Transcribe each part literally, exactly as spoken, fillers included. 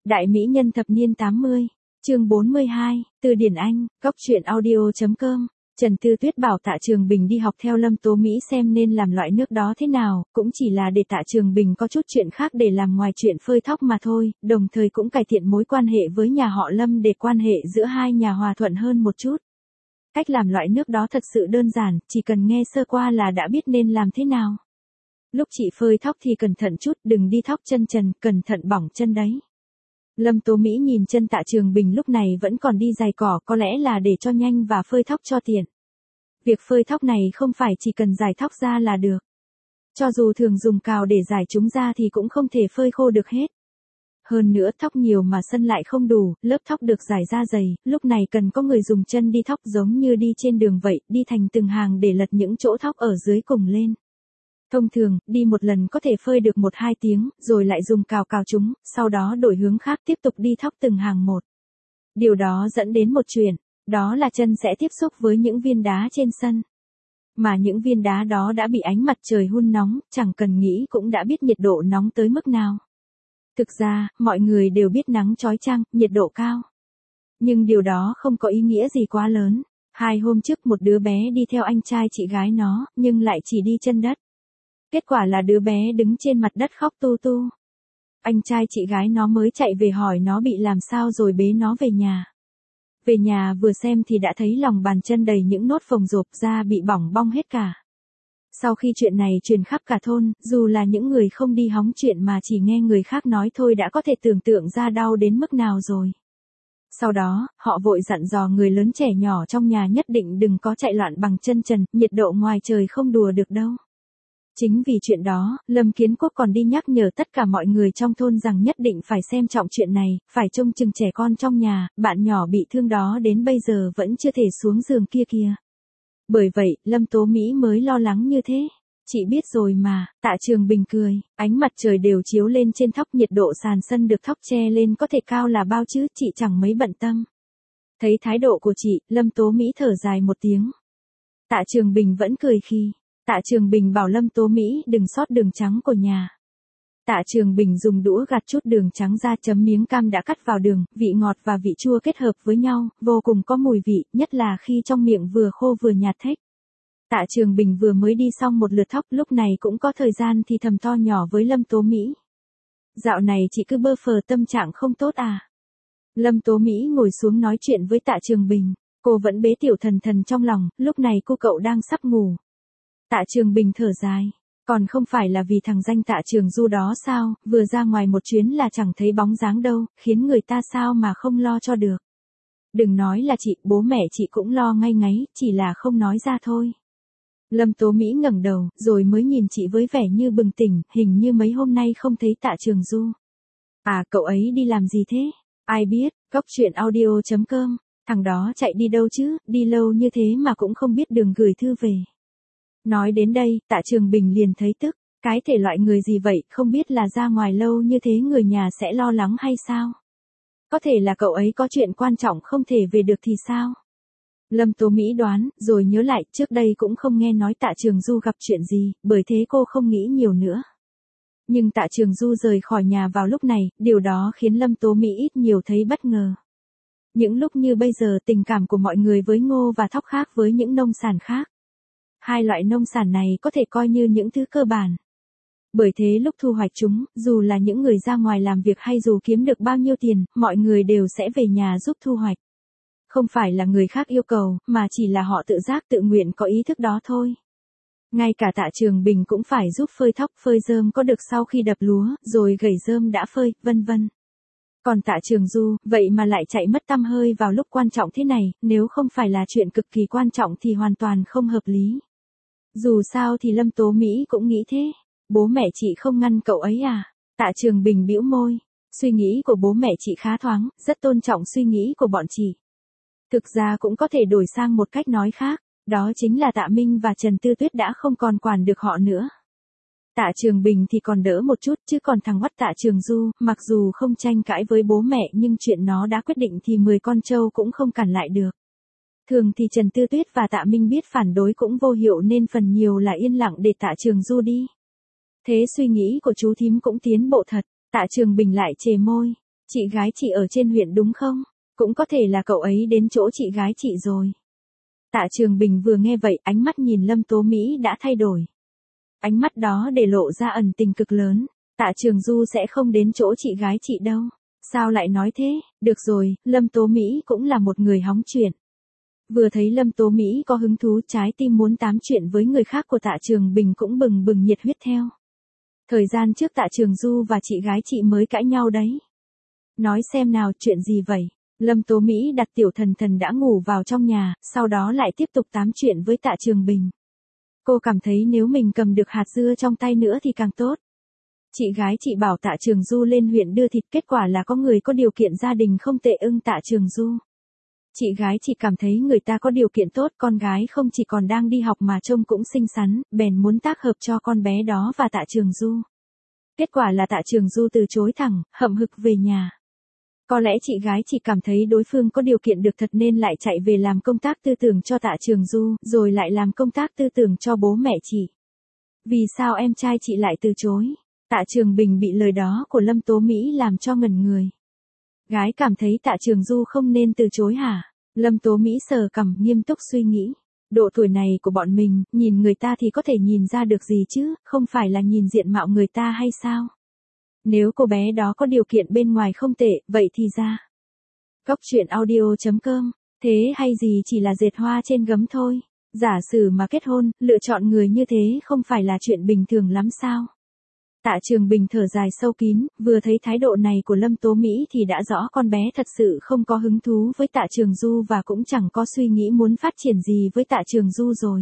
Đại mỹ nhân thập niên tám mươi, chương bốn mươi hai, từ điển Anh, góc truyện audio chấm com. Trần Tư Tuyết bảo Tạ Trường Bình đi học theo Lâm Tố Mỹ xem nên làm loại nước đó thế nào, cũng chỉ là để Tạ Trường Bình có chút chuyện khác để làm ngoài chuyện phơi thóc mà thôi, đồng thời cũng cải thiện mối quan hệ với nhà họ Lâm để quan hệ giữa hai nhà hòa thuận hơn một chút. Cách làm loại nước đó thật sự đơn giản, chỉ cần nghe sơ qua là đã biết nên làm thế nào. Lúc chị phơi thóc thì cẩn thận chút, đừng đi thóc chân trần, cẩn thận bỏng chân đấy. Lâm Tố Mỹ nhìn chân Tạ Trường Bình lúc này vẫn còn đi giày cỏ, có lẽ là để cho nhanh và phơi thóc cho tiện. Việc phơi thóc này không phải chỉ cần rải thóc ra là được. Cho dù thường dùng cào để rải chúng ra thì cũng không thể phơi khô được hết. Hơn nữa thóc nhiều mà sân lại không đủ, lớp thóc được rải ra dày, lúc này cần có người dùng chân đi thóc giống như đi trên đường vậy, đi thành từng hàng để lật những chỗ thóc ở dưới cùng lên. Thông thường, đi một lần có thể phơi được một hai tiếng, rồi lại dùng cào cào chúng, sau đó đổi hướng khác tiếp tục đi thóc từng hàng một. Điều đó dẫn đến một chuyện, đó là chân sẽ tiếp xúc với những viên đá trên sân. Mà những viên đá đó đã bị ánh mặt trời hun nóng, chẳng cần nghĩ cũng đã biết nhiệt độ nóng tới mức nào. Thực ra, mọi người đều biết nắng chói chang, nhiệt độ cao. Nhưng điều đó không có ý nghĩa gì quá lớn. Hai hôm trước một đứa bé đi theo anh trai chị gái nó, nhưng lại chỉ đi chân đất. Kết quả là đứa bé đứng trên mặt đất khóc tu tu. Anh trai chị gái nó mới chạy về hỏi nó bị làm sao rồi bế nó về nhà. Về nhà vừa xem thì đã thấy lòng bàn chân đầy những nốt phồng rộp, da bị bỏng bong hết cả. Sau khi chuyện này truyền khắp cả thôn, dù là những người không đi hóng chuyện mà chỉ nghe người khác nói thôi đã có thể tưởng tượng ra đau đến mức nào rồi. Sau đó, họ vội dặn dò người lớn trẻ nhỏ trong nhà nhất định đừng có chạy loạn bằng chân trần, nhiệt độ ngoài trời không đùa được đâu. Chính vì chuyện đó, Lâm Kiến Quốc còn đi nhắc nhở tất cả mọi người trong thôn rằng nhất định phải xem trọng chuyện này, phải trông chừng trẻ con trong nhà, bạn nhỏ bị thương đó đến bây giờ vẫn chưa thể xuống giường kia kìa. Bởi vậy, Lâm Tố Mỹ mới lo lắng như thế. Chị biết rồi mà, Tạ Trường Bình cười, ánh mặt trời đều chiếu lên trên thóc, nhiệt độ sàn sân được thóc che lên có thể cao là bao chứ, chị chẳng mấy bận tâm. Thấy thái độ của chị, Lâm Tố Mỹ thở dài một tiếng. Tạ Trường Bình vẫn cười khi Tạ Trường Bình bảo Lâm Tố Mỹ đừng sót đường trắng của nhà. Tạ Trường Bình dùng đũa gạt chút đường trắng ra, chấm miếng cam đã cắt vào đường, vị ngọt và vị chua kết hợp với nhau, vô cùng có mùi vị, nhất là khi trong miệng vừa khô vừa nhạt thếch. Tạ Trường Bình vừa mới đi xong một lượt thóc, lúc này cũng có thời gian thì thầm to nhỏ với Lâm Tố Mỹ. Dạo này chị cứ bơ phờ tâm trạng không tốt à? Lâm Tố Mỹ ngồi xuống nói chuyện với Tạ Trường Bình, cô vẫn bế tiểu thần thần trong lòng, lúc này cô cậu đang sắp ngủ. Tạ Trường Bình thở dài, còn không phải là vì thằng danh Tạ Trường Du đó sao, vừa ra ngoài một chuyến là chẳng thấy bóng dáng đâu, khiến người ta sao mà không lo cho được. Đừng nói là chị, bố mẹ chị cũng lo ngay ngáy, chỉ là không nói ra thôi. Lâm Tố Mỹ ngẩng đầu, rồi mới nhìn chị với vẻ như bừng tỉnh, hình như mấy hôm nay không thấy Tạ Trường Du. À, cậu ấy đi làm gì thế? Ai biết, góc truyện audio chấm com, thằng đó chạy đi đâu chứ, đi lâu như thế mà cũng không biết đường gửi thư về. Nói đến đây, Tạ Trường Bình liền thấy tức, cái thể loại người gì vậy, không biết là ra ngoài lâu như thế người nhà sẽ lo lắng hay sao? Có thể là cậu ấy có chuyện quan trọng không thể về được thì sao? Lâm Tố Mỹ đoán, rồi nhớ lại, trước đây cũng không nghe nói Tạ Trường Du gặp chuyện gì, bởi thế cô không nghĩ nhiều nữa. Nhưng Tạ Trường Du rời khỏi nhà vào lúc này, điều đó khiến Lâm Tố Mỹ ít nhiều thấy bất ngờ. Những lúc như bây giờ tình cảm của mọi người với ngô và thóc khác với những nông sản khác. Hai loại nông sản này có thể coi như những thứ cơ bản. Bởi thế lúc thu hoạch chúng, dù là những người ra ngoài làm việc hay dù kiếm được bao nhiêu tiền, mọi người đều sẽ về nhà giúp thu hoạch. Không phải là người khác yêu cầu, mà chỉ là họ tự giác tự nguyện có ý thức đó thôi. Ngay cả Tạ Trường Bình cũng phải giúp phơi thóc, phơi rơm có được sau khi đập lúa, rồi gảy rơm đã phơi, vân vân. Còn Tạ Trường Du, vậy mà lại chạy mất tăm hơi vào lúc quan trọng thế này, nếu không phải là chuyện cực kỳ quan trọng thì hoàn toàn không hợp lý. Dù sao thì Lâm Tố Mỹ cũng nghĩ thế. Bố mẹ chị không ngăn cậu ấy à? Tạ Trường Bình bĩu môi. Suy nghĩ của bố mẹ chị khá thoáng, rất tôn trọng suy nghĩ của bọn chị. Thực ra cũng có thể đổi sang một cách nói khác, đó chính là Tạ Minh và Trần Tư Tuyết đã không còn quản được họ nữa. Tạ Trường Bình thì còn đỡ một chút, chứ còn thằng oắt Tạ Trường Du, mặc dù không tranh cãi với bố mẹ nhưng chuyện nó đã quyết định thì mười con trâu cũng không cản lại được. Thường thì Trần Tư Tuyết và Tạ Minh biết phản đối cũng vô hiệu nên phần nhiều là yên lặng để Tạ Trường Du đi. Thế suy nghĩ của chú thím cũng tiến bộ thật, Tạ Trường Bình lại chề môi. Chị gái chị ở trên huyện đúng không? Cũng có thể là cậu ấy đến chỗ chị gái chị rồi. Tạ Trường Bình vừa nghe vậy, ánh mắt nhìn Lâm Tố Mỹ đã thay đổi. Ánh mắt đó để lộ ra ẩn tình cực lớn. Tạ Trường Du sẽ không đến chỗ chị gái chị đâu. Sao lại nói thế? Được rồi, Lâm Tố Mỹ cũng là một người hóng chuyện. Vừa thấy Lâm Tố Mỹ có hứng thú, trái tim muốn tám chuyện với người khác của Tạ Trường Bình cũng bừng bừng nhiệt huyết theo. Thời gian trước Tạ Trường Du và chị gái chị mới cãi nhau đấy. Nói xem nào, chuyện gì vậy? Lâm Tố Mỹ đặt Tiểu Thần Thần đã ngủ vào trong nhà, sau đó lại tiếp tục tám chuyện với Tạ Trường Bình. Cô cảm thấy nếu mình cầm được hạt dưa trong tay nữa thì càng tốt. Chị gái chị bảo Tạ Trường Du lên huyện đưa thịt, kết quả là có người có điều kiện gia đình không tệ ưng Tạ Trường Du. Chị gái chị cảm thấy người ta có điều kiện tốt, con gái không chỉ còn đang đi học mà trông cũng xinh xắn, bèn muốn tác hợp cho con bé đó và Tạ Trường Du. Kết quả là Tạ Trường Du từ chối thẳng, hậm hực về nhà. Có lẽ chị gái chị cảm thấy đối phương có điều kiện được thật nên lại chạy về làm công tác tư tưởng cho Tạ Trường Du, rồi lại làm công tác tư tưởng cho bố mẹ chị. Vì sao em trai chị lại từ chối? Tạ Trường Bình bị lời đó của Lâm Tố Mỹ làm cho ngẩn người. Gái cảm thấy Tạ Trường Du không nên từ chối hả? Lâm Tố Mỹ sờ cằm nghiêm túc suy nghĩ. Độ tuổi này của bọn mình, nhìn người ta thì có thể nhìn ra được gì chứ, không phải là nhìn diện mạo người ta hay sao? Nếu cô bé đó có điều kiện bên ngoài không tệ, vậy thì ra. Góc truyện audio chấm com, thế hay gì chỉ là dệt hoa trên gấm thôi. Giả sử mà kết hôn, lựa chọn người như thế không phải là chuyện bình thường lắm sao? Tạ Trường Bình thở dài sâu kín, vừa thấy thái độ này của Lâm Tố Mỹ thì đã rõ con bé thật sự không có hứng thú với Tạ Trường Du và cũng chẳng có suy nghĩ muốn phát triển gì với Tạ Trường Du rồi.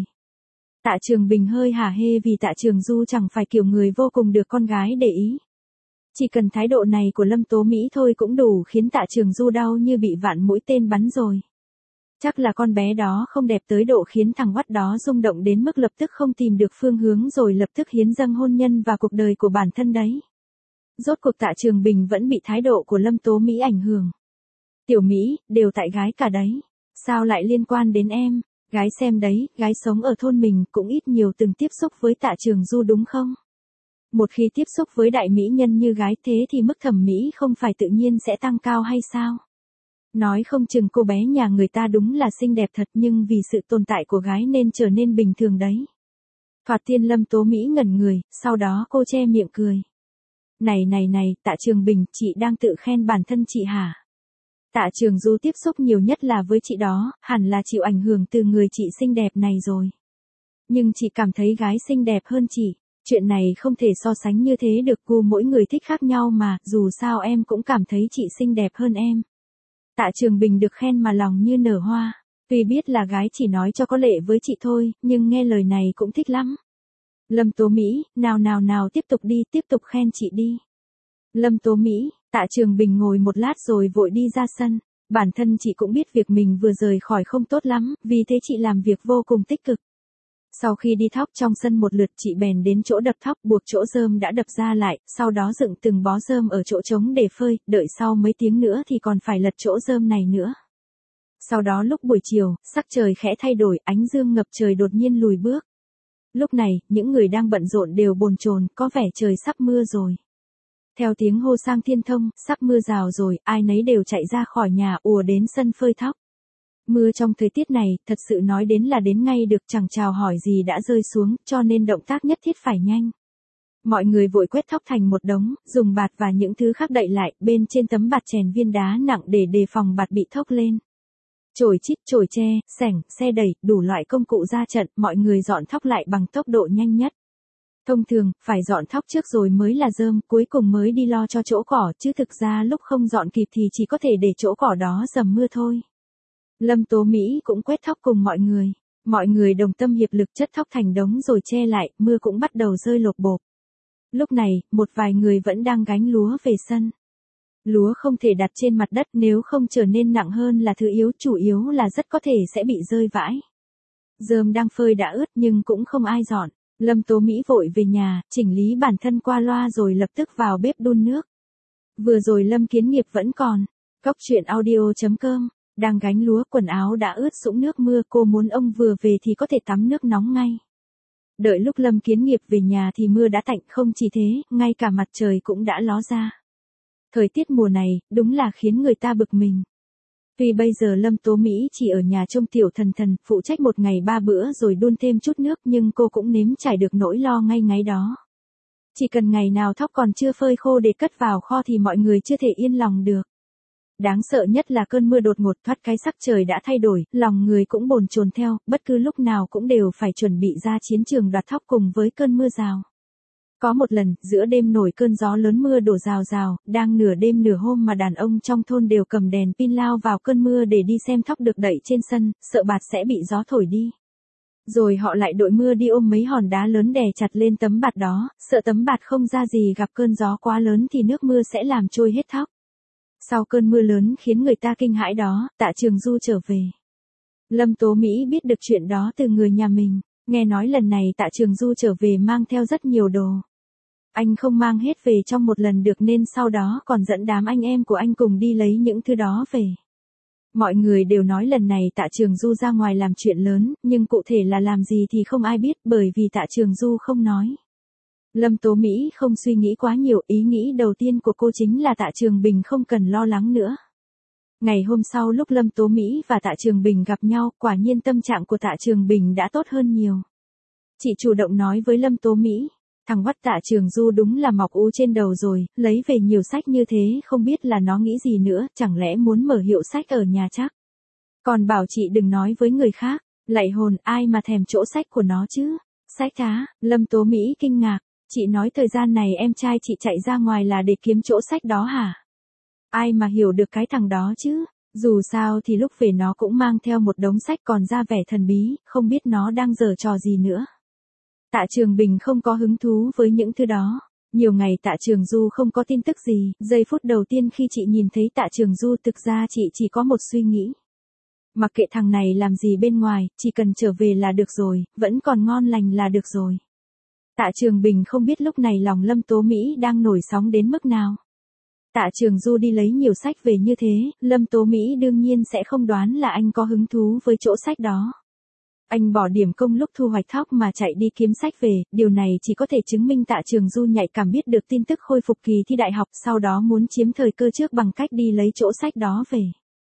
Tạ Trường Bình hơi hả hê vì Tạ Trường Du chẳng phải kiểu người vô cùng được con gái để ý. Chỉ cần thái độ này của Lâm Tố Mỹ thôi cũng đủ khiến Tạ Trường Du đau như bị vạn mũi tên bắn rồi. Chắc là con bé đó không đẹp tới độ khiến thằng Oắt đó rung động đến mức lập tức không tìm được phương hướng rồi lập tức hiến dâng hôn nhân và cuộc đời của bản thân đấy. Rốt cuộc Tạ Trường Bình vẫn bị thái độ của Lâm Tố Mỹ ảnh hưởng. Tiểu Mỹ, đều tại gái cả đấy. Sao lại liên quan đến em? Gái xem đấy, gái sống ở thôn mình cũng ít nhiều từng tiếp xúc với Tạ Trường Du đúng không? Một khi tiếp xúc với đại mỹ nhân như gái thế thì mức thẩm mỹ không phải tự nhiên sẽ tăng cao hay sao? Nói không chừng cô bé nhà người ta đúng là xinh đẹp thật nhưng vì sự tồn tại của gái nên trở nên bình thường đấy. Thoạt tiên Lâm Tố Mỹ ngẩn người, sau đó cô che miệng cười. Này này này, Tạ Trường Bình, chị đang tự khen bản thân chị hả? Tạ Trường Du tiếp xúc nhiều nhất là với chị đó, hẳn là chịu ảnh hưởng từ người chị xinh đẹp này rồi. Nhưng chị cảm thấy gái xinh đẹp hơn chị. Chuyện này không thể so sánh như thế được, gu mỗi người thích khác nhau mà, dù sao em cũng cảm thấy chị xinh đẹp hơn em. Tạ Trường Bình được khen mà lòng như nở hoa. Tuy biết là gái chỉ nói cho có lệ với chị thôi, nhưng nghe lời này cũng thích lắm. Lâm Tố Mỹ, nào nào nào tiếp tục đi, tiếp tục khen chị đi. Lâm Tố Mỹ, Tạ Trường Bình ngồi một lát rồi vội đi ra sân. Bản thân chị cũng biết việc mình vừa rời khỏi không tốt lắm, vì thế chị làm việc vô cùng tích cực. Sau khi đi thóc trong sân một lượt chị bèn đến chỗ đập thóc buộc chỗ rơm đã đập ra lại, sau đó dựng từng bó rơm ở chỗ trống để phơi, đợi sau mấy tiếng nữa thì còn phải lật chỗ rơm này nữa. Sau đó lúc buổi chiều, sắc trời khẽ thay đổi, ánh dương ngập trời đột nhiên lùi bước. Lúc này, những người đang bận rộn đều bồn chồn, có vẻ trời sắp mưa rồi. Theo tiếng hô sang thiên thông, sắp mưa rào rồi, ai nấy đều chạy ra khỏi nhà ùa đến sân phơi thóc. Mưa trong thời tiết này, thật sự nói đến là đến ngay được, chẳng chào hỏi gì đã rơi xuống, cho nên động tác nhất thiết phải nhanh. Mọi người vội quét thóc thành một đống, dùng bạt và những thứ khác đậy lại, bên trên tấm bạt chèn viên đá nặng để đề phòng bạt bị thốc lên. Chổi chít, chổi tre, xẻng, xe đẩy, đủ loại công cụ ra trận, mọi người dọn thóc lại bằng tốc độ nhanh nhất. Thông thường, phải dọn thóc trước rồi mới là rơm, cuối cùng mới đi lo cho chỗ cỏ, chứ thực ra lúc không dọn kịp thì chỉ có thể để chỗ cỏ đó dầm mưa thôi. Lâm Tố Mỹ cũng quét thóc cùng mọi người. Mọi người đồng tâm hiệp lực chất thóc thành đống rồi che lại, mưa cũng bắt đầu rơi lộp bộp. Lúc này, một vài người vẫn đang gánh lúa về sân. Lúa không thể đặt trên mặt đất nếu không trở nên nặng hơn là thứ yếu, chủ yếu là rất có thể sẽ bị rơi vãi. Rơm đang phơi đã ướt nhưng cũng không ai dọn. Lâm Tố Mỹ vội về nhà, chỉnh lý bản thân qua loa rồi lập tức vào bếp đun nước. Vừa rồi Lâm Kiến Nghiệp vẫn còn. Góc truyện audio chấm com. Đang gánh lúa, quần áo đã ướt sũng nước mưa, cô muốn ông vừa về thì có thể tắm nước nóng ngay. Đợi lúc Lâm Kiến Nghiệp về nhà thì mưa đã tạnh, không chỉ thế, ngay cả mặt trời cũng đã ló ra. Thời tiết mùa này, đúng là khiến người ta bực mình. Tuy bây giờ Lâm Tố Mỹ chỉ ở nhà trông tiểu thần thần, phụ trách một ngày ba bữa rồi đun thêm chút nước nhưng cô cũng nếm trải được nỗi lo ngay ngáy đó. Chỉ cần ngày nào thóc còn chưa phơi khô để cất vào kho thì mọi người chưa thể yên lòng được. Đáng sợ nhất là cơn mưa đột ngột thoát cái sắc trời đã thay đổi, lòng người cũng bồn chồn theo, bất cứ lúc nào cũng đều phải chuẩn bị ra chiến trường đoạt thóc cùng với cơn mưa rào. Có một lần, giữa đêm nổi cơn gió lớn mưa đổ rào rào, đang nửa đêm nửa hôm mà đàn ông trong thôn đều cầm đèn pin lao vào cơn mưa để đi xem thóc được đậy trên sân, sợ bạt sẽ bị gió thổi đi. Rồi họ lại đội mưa đi ôm mấy hòn đá lớn đè chặt lên tấm bạt đó, sợ tấm bạt không ra gì gặp cơn gió quá lớn thì nước mưa sẽ làm trôi hết thóc. Sau cơn mưa lớn khiến người ta kinh hãi đó, Tạ Trường Du trở về. Lâm Tố Mỹ biết được chuyện đó từ người nhà mình, nghe nói lần này Tạ Trường Du trở về mang theo rất nhiều đồ. Anh không mang hết về trong một lần được nên sau đó còn dẫn đám anh em của anh cùng đi lấy những thứ đó về. Mọi người đều nói lần này Tạ Trường Du ra ngoài làm chuyện lớn, nhưng cụ thể là làm gì thì không ai biết bởi vì Tạ Trường Du không nói. Lâm Tố Mỹ không suy nghĩ quá nhiều, ý nghĩ đầu tiên của cô chính là Tạ Trường Bình không cần lo lắng nữa. Ngày hôm sau lúc Lâm Tố Mỹ và Tạ Trường Bình gặp nhau, quả nhiên tâm trạng của Tạ Trường Bình đã tốt hơn nhiều. Chị chủ động nói với Lâm Tố Mỹ, thằng Hoắt Tạ Trường Du đúng là mọc ú trên đầu rồi, lấy về nhiều sách như thế không biết là nó nghĩ gì nữa, chẳng lẽ muốn mở hiệu sách ở nhà chắc. Còn bảo chị đừng nói với người khác, lạy hồn ai mà thèm chỗ sách của nó chứ. Sách á, Lâm Tố Mỹ kinh ngạc, chị nói thời gian này em trai chị chạy ra ngoài là để kiếm chỗ sách đó hả? Ai mà hiểu được cái thằng đó chứ, dù sao thì lúc về nó cũng mang theo một đống sách còn ra vẻ thần bí, không biết nó đang giở trò gì nữa. Tạ Trường Bình không có hứng thú với những thứ đó. Nhiều ngày Tạ Trường Du không có tin tức gì, giây phút đầu tiên khi chị nhìn thấy Tạ Trường Du thực ra chị chỉ có một suy nghĩ. Mặc kệ thằng này làm gì bên ngoài, chỉ cần trở về là được rồi, vẫn còn ngon lành là được rồi. Tạ Trường Bình không biết lúc này lòng Lâm Tố Mỹ đang nổi sóng đến mức nào. Tạ Trường Du đi lấy nhiều sách về như thế, Lâm Tố Mỹ đương nhiên sẽ không đoán là anh có hứng thú với chỗ sách đó. Anh bỏ điểm công lúc thu hoạch thóc mà chạy đi kiếm sách về, điều này chỉ có thể chứng minh Tạ Trường Du nhạy cảm biết được tin tức khôi phục kỳ thi đại học, sau đó muốn chiếm thời cơ trước bằng cách đi lấy chỗ sách đó về.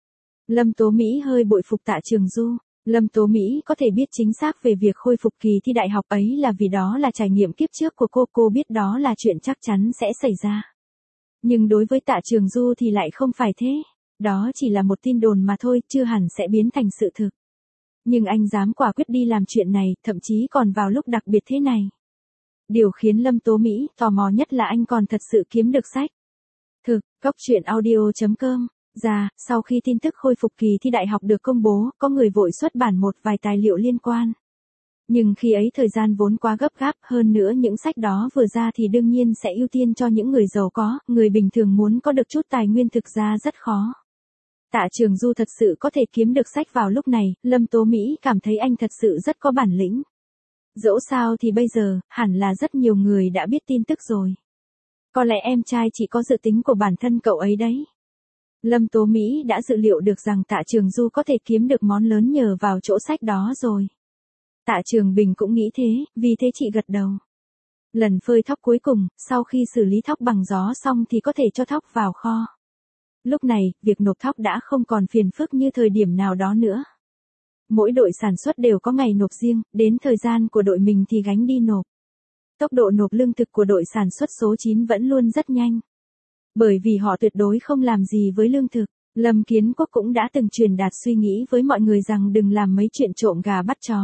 Lâm Tố Mỹ hơi bội phục Tạ Trường Du. Lâm Tố Mỹ có thể biết chính xác về việc khôi phục kỳ thi đại học ấy là vì đó là trải nghiệm kiếp trước của cô, cô biết đó là chuyện chắc chắn sẽ xảy ra. Nhưng đối với Tạ Trường Du thì lại không phải thế. Đó chỉ là một tin đồn mà thôi, chưa hẳn sẽ biến thành sự thực. Nhưng anh dám quả quyết đi làm chuyện này, thậm chí còn vào lúc đặc biệt thế này. Điều khiến Lâm Tố Mỹ tò mò nhất là anh còn thật sự kiếm được sách. Thực, góc truyện audio chấm com. Ra, sau khi tin tức khôi phục kỳ thi đại học được công bố, có người vội xuất bản một vài tài liệu liên quan. Nhưng khi ấy thời gian vốn quá gấp gáp, hơn nữa những sách đó vừa ra thì đương nhiên sẽ ưu tiên cho những người giàu có, người bình thường muốn có được chút tài nguyên thực ra rất khó. Tạ Trường Du thật sự có thể kiếm được sách vào lúc này, Lâm Tố Mỹ cảm thấy anh thật sự rất có bản lĩnh. Dẫu sao thì bây giờ, hẳn là rất nhiều người đã biết tin tức rồi. Có lẽ em trai chỉ có dự tính của bản thân cậu ấy đấy. Lâm Tố Mỹ đã dự liệu được rằng Tạ Trường Du có thể kiếm được món lớn nhờ vào chỗ sách đó rồi. Tạ Trường Bình cũng nghĩ thế, vì thế chị gật đầu. Lần phơi thóc cuối cùng, sau khi xử lý thóc bằng gió xong thì có thể cho thóc vào kho. Lúc này, việc nộp thóc đã không còn phiền phức như thời điểm nào đó nữa. Mỗi đội sản xuất đều có ngày nộp riêng, đến thời gian của đội mình thì gánh đi nộp. Tốc độ nộp lương thực của đội sản xuất số chín vẫn luôn rất nhanh. Bởi vì họ tuyệt đối không làm gì với lương thực, Lâm Kiến Quốc cũng đã từng truyền đạt suy nghĩ với mọi người rằng đừng làm mấy chuyện trộm gà bắt chó.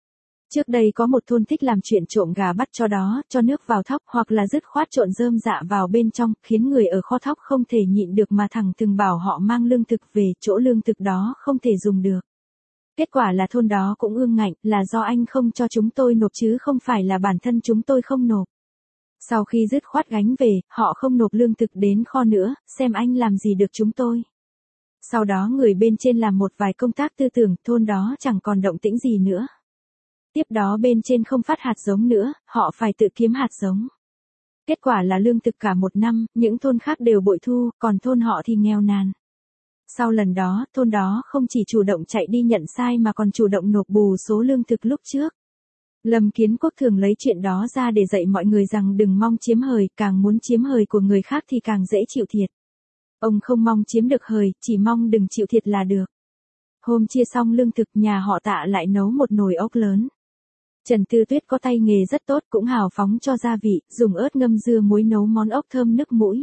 Trước đây có một thôn thích làm chuyện trộm gà bắt chó đó, cho nước vào thóc hoặc là dứt khoát trộn rơm dạ vào bên trong, khiến người ở kho thóc không thể nhịn được mà thẳng thừng bảo họ mang lương thực về chỗ lương thực đó không thể dùng được. Kết quả là thôn đó cũng ương ngạnh, là do anh không cho chúng tôi nộp chứ không phải là bản thân chúng tôi không nộp. Sau khi dứt khoát gánh về, họ không nộp lương thực đến kho nữa, xem anh làm gì được chúng tôi. Sau đó người bên trên làm một vài công tác tư tưởng, thôn đó chẳng còn động tĩnh gì nữa. Tiếp đó bên trên không phát hạt giống nữa, họ phải tự kiếm hạt giống. Kết quả là lương thực cả một năm, những thôn khác đều bội thu, còn thôn họ thì nghèo nàn. Sau lần đó, thôn đó không chỉ chủ động chạy đi nhận sai mà còn chủ động nộp bù số lương thực lúc trước. Lâm Kiến Quốc thường lấy chuyện đó ra để dạy mọi người rằng đừng mong chiếm hời, càng muốn chiếm hời của người khác thì càng dễ chịu thiệt. Ông không mong chiếm được hời, chỉ mong đừng chịu thiệt là được. Hôm chia xong lương thực, nhà họ Tạ lại nấu một nồi ốc lớn. Trần Tư Tuyết có tay nghề rất tốt, cũng hào phóng cho gia vị, dùng ớt ngâm dưa muối nấu món ốc thơm nức mũi.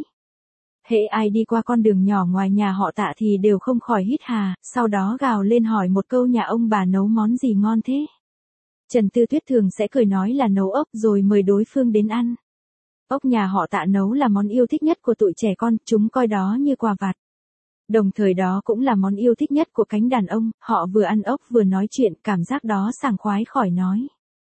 Hễ ai đi qua con đường nhỏ ngoài nhà họ Tạ thì đều không khỏi hít hà, sau đó gào lên hỏi một câu nhà ông bà nấu món gì ngon thế. Trần Tư Tuyết thường sẽ cười nói là nấu ốc rồi mời đối phương đến ăn. Ốc nhà họ Tạ nấu là món yêu thích nhất của tụi trẻ con, chúng coi đó như quà vặt. Đồng thời đó cũng là món yêu thích nhất của cánh đàn ông, họ vừa ăn ốc vừa nói chuyện, cảm giác đó sảng khoái khỏi nói.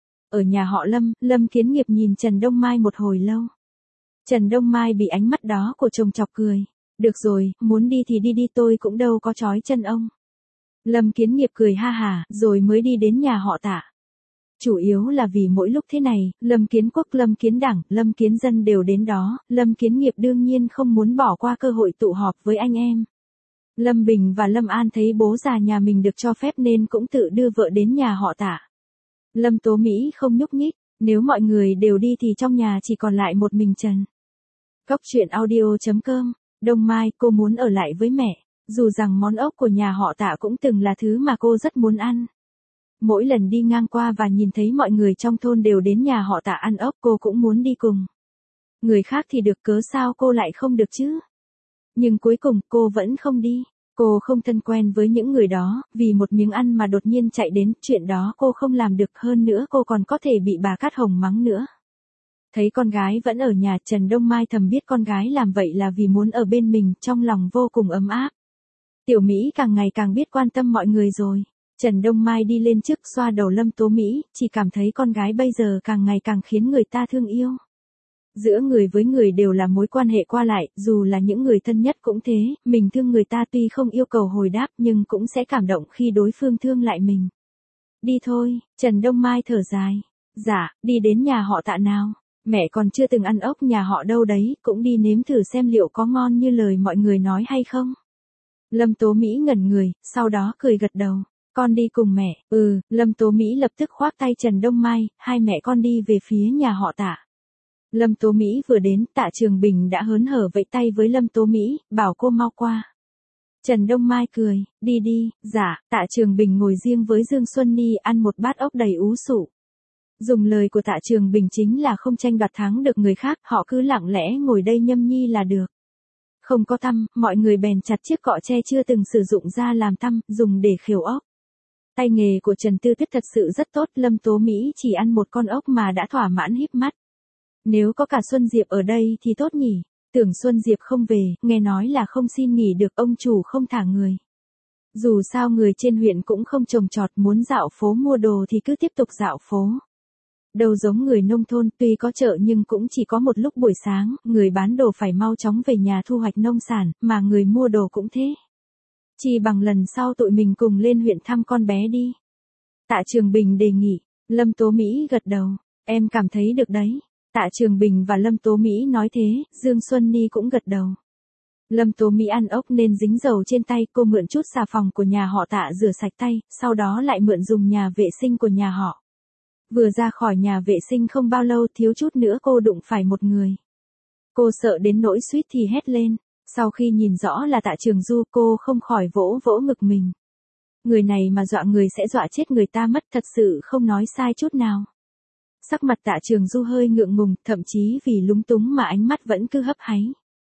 Ở nhà họ Lâm, Lâm Kiến Nghiệp nhìn Trần Đông Mai một hồi lâu. Trần Đông Mai bị ánh mắt đó của chồng chọc cười. Được rồi, muốn đi thì đi đi, tôi cũng đâu có trói chân ông. Lâm Kiến Nghiệp cười ha hả, rồi mới đi đến nhà họ Tạ. Chủ yếu là vì mỗi lúc thế này, Lâm Kiến Quốc, Lâm Kiến Đảng, Lâm Kiến Dân đều đến đó, Lâm Kiến Nghiệp đương nhiên không muốn bỏ qua cơ hội tụ họp với anh em. Lâm Bình và Lâm An thấy bố già nhà mình được cho phép nên cũng tự đưa vợ đến nhà họ Tạ. Lâm Tố Mỹ không nhúc nhích, nếu mọi người đều đi thì trong nhà chỉ còn lại một mình Trần. Cóc truyện audio chấm com, Đông Mai, cô muốn ở lại với mẹ, dù rằng món ốc của nhà họ Tạ cũng từng là thứ mà cô rất muốn ăn. Mỗi lần đi ngang qua và nhìn thấy mọi người trong thôn đều đến nhà họ Tạ ăn ốc, cô cũng muốn đi cùng. Người khác thì được, cớ sao cô lại không được chứ? Nhưng cuối cùng cô vẫn không đi. Cô không thân quen với những người đó, vì một miếng ăn mà đột nhiên chạy đến, chuyện đó cô không làm được, hơn nữa cô còn có thể bị bà Cát Hồng mắng nữa. Thấy con gái vẫn ở nhà, Trần Đông Mai thầm biết con gái làm vậy là vì muốn ở bên mình, trong lòng vô cùng ấm áp. Tiểu Mỹ càng ngày càng biết quan tâm mọi người rồi. Trần Đông Mai đi lên trước xoa đầu Lâm Tố Mỹ, chỉ cảm thấy con gái bây giờ càng ngày càng khiến người ta thương yêu. Giữa người với người đều là mối quan hệ qua lại, dù là những người thân nhất cũng thế, mình thương người ta tuy không yêu cầu hồi đáp nhưng cũng sẽ cảm động khi đối phương thương lại mình. Đi thôi, Trần Đông Mai thở dài. Dạ, đi đến nhà họ Tạ nào. Mẹ còn chưa từng ăn ốc nhà họ đâu đấy, cũng đi nếm thử xem liệu có ngon như lời mọi người nói hay không. Lâm Tố Mỹ ngẩn người, sau đó cười gật đầu. Con đi cùng mẹ. Ừ, Lâm Tố Mỹ lập tức khoác tay Trần Đông Mai, hai mẹ con đi về phía nhà họ Tạ. Lâm Tố Mỹ vừa đến, Tạ Trường Bình đã hớn hở vẫy tay với Lâm Tố Mỹ, bảo cô mau qua. Trần Đông Mai cười, đi đi. Dạ. Tạ Trường Bình ngồi riêng với Dương Xuân Ni ăn một bát ốc đầy ú sụ. Dùng lời của Tạ Trường Bình chính là không tranh đoạt thắng được người khác, họ cứ lặng lẽ ngồi đây nhâm nhi là được. Không có tăm, mọi người bèn chặt chiếc cọ tre chưa từng sử dụng ra làm tăm, dùng để khều ốc. Tay nghề của Trần Tư Tuyết thật sự rất tốt, Lâm Tố Mỹ chỉ ăn một con ốc mà đã thỏa mãn híp mắt. Nếu có cả Xuân Diệp ở đây thì tốt nhỉ. Tưởng Xuân Diệp không về, nghe nói là không xin nghỉ được, ông chủ không thả người. Dù sao người trên huyện cũng không trồng trọt, muốn dạo phố mua đồ thì cứ tiếp tục dạo phố. Đâu giống người nông thôn, tuy có chợ nhưng cũng chỉ có một lúc buổi sáng, người bán đồ phải mau chóng về nhà thu hoạch nông sản, mà người mua đồ cũng thế. Chỉ bằng lần sau tụi mình cùng lên huyện thăm con bé đi. Tạ Trường Bình đề nghị. Lâm Tố Mỹ gật đầu. Em cảm thấy được đấy. Tạ Trường Bình và Lâm Tố Mỹ nói thế, Dương Xuân Ni cũng gật đầu. Lâm Tố Mỹ ăn ốc nên dính dầu trên tay, cô mượn chút xà phòng của nhà họ Tạ rửa sạch tay, sau đó lại mượn dùng nhà vệ sinh của nhà họ. Vừa ra khỏi nhà vệ sinh không bao lâu, thiếu chút nữa cô đụng phải một người. Cô sợ đến nỗi suýt thì hét lên. Sau khi nhìn rõ là Tạ Trường Du, cô không khỏi vỗ vỗ ngực mình. Người này mà dọa người sẽ dọa chết người ta mất, thật sự không nói sai chút nào. Sắc mặt Tạ Trường Du hơi ngượng ngùng, thậm chí vì lúng túng mà ánh mắt vẫn cứ hấp háy.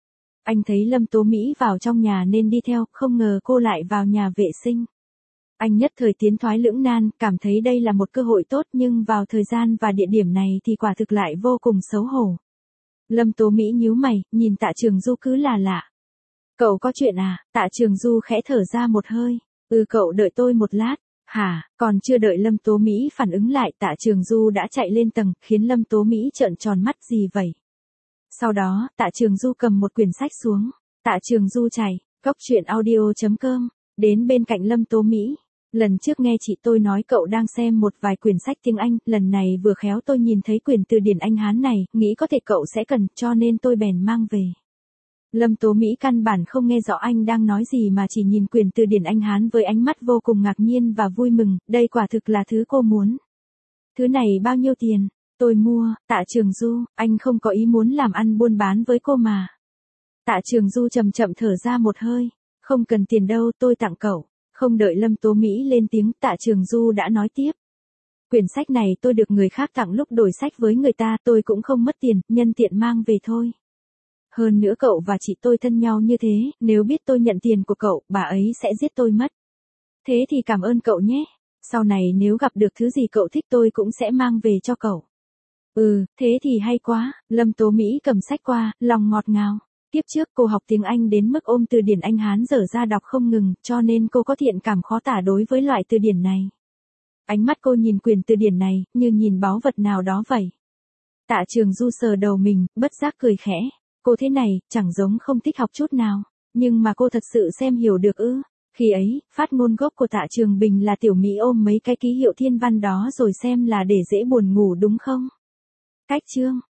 Anh thấy Lâm Tố Mỹ vào trong nhà nên đi theo, không ngờ cô lại vào nhà vệ sinh. Anh nhất thời tiến thoái lưỡng nan, cảm thấy đây là một cơ hội tốt nhưng vào thời gian và địa điểm này thì quả thực lại vô cùng xấu hổ. Lâm Tố Mỹ nhíu mày, nhìn Tạ Trường Du cứ là lạ. Cậu có chuyện à? Tạ Trường Du khẽ thở ra một hơi. Ừ, cậu đợi tôi một lát. Hả? Còn chưa đợi Lâm Tố Mỹ phản ứng lại, Tạ Trường Du đã chạy lên tầng, khiến Lâm Tố Mỹ trợn tròn mắt, gì vậy? Sau đó, Tạ Trường Du cầm một quyển sách xuống. Tạ Trường Du chạy, cóc truyện audio chấm com, đến bên cạnh Lâm Tố Mỹ. Lần trước nghe chị tôi nói cậu đang xem một vài quyển sách tiếng Anh, lần này vừa khéo tôi nhìn thấy quyển từ điển Anh Hán này, nghĩ có thể cậu sẽ cần, cho nên tôi bèn mang về. Lâm Tố Mỹ căn bản không nghe rõ anh đang nói gì mà chỉ nhìn quyển từ điển Anh Hán với ánh mắt vô cùng ngạc nhiên và vui mừng, đây quả thực là thứ cô muốn. Thứ này bao nhiêu tiền? Tôi mua. Tạ Trường Du, anh không có ý muốn làm ăn buôn bán với cô mà. Tạ Trường Du chậm chậm thở ra một hơi. Không cần tiền đâu, tôi tặng cậu. Không đợi Lâm Tố Mỹ lên tiếng, Tạ Trường Du đã nói tiếp. Quyển sách này tôi được người khác tặng lúc đổi sách với người ta, tôi cũng không mất tiền, nhân tiện mang về thôi. Hơn nữa cậu và chị tôi thân nhau như thế, nếu biết tôi nhận tiền của cậu, bà ấy sẽ giết tôi mất. Thế thì cảm ơn cậu nhé. Sau này nếu gặp được thứ gì cậu thích tôi cũng sẽ mang về cho cậu. Ừ, thế thì hay quá. Lâm Tố Mỹ cầm sách qua, lòng ngọt ngào. Tiếp trước cô học tiếng Anh đến mức ôm từ điển Anh Hán dở ra đọc không ngừng, cho nên cô có thiện cảm khó tả đối với loại từ điển này. Ánh mắt cô nhìn quyển từ điển này, như nhìn báu vật nào đó vậy. Tạ Trường Du sờ đầu mình, bất giác cười khẽ. Cô thế này, chẳng giống không thích học chút nào. Nhưng mà cô thật sự xem hiểu được ư. Khi ấy, phát ngôn gốc của Tạ Trường Bình là Tiểu Mỹ ôm mấy cái ký hiệu thiên văn đó rồi xem là để dễ buồn ngủ đúng không? Cách chương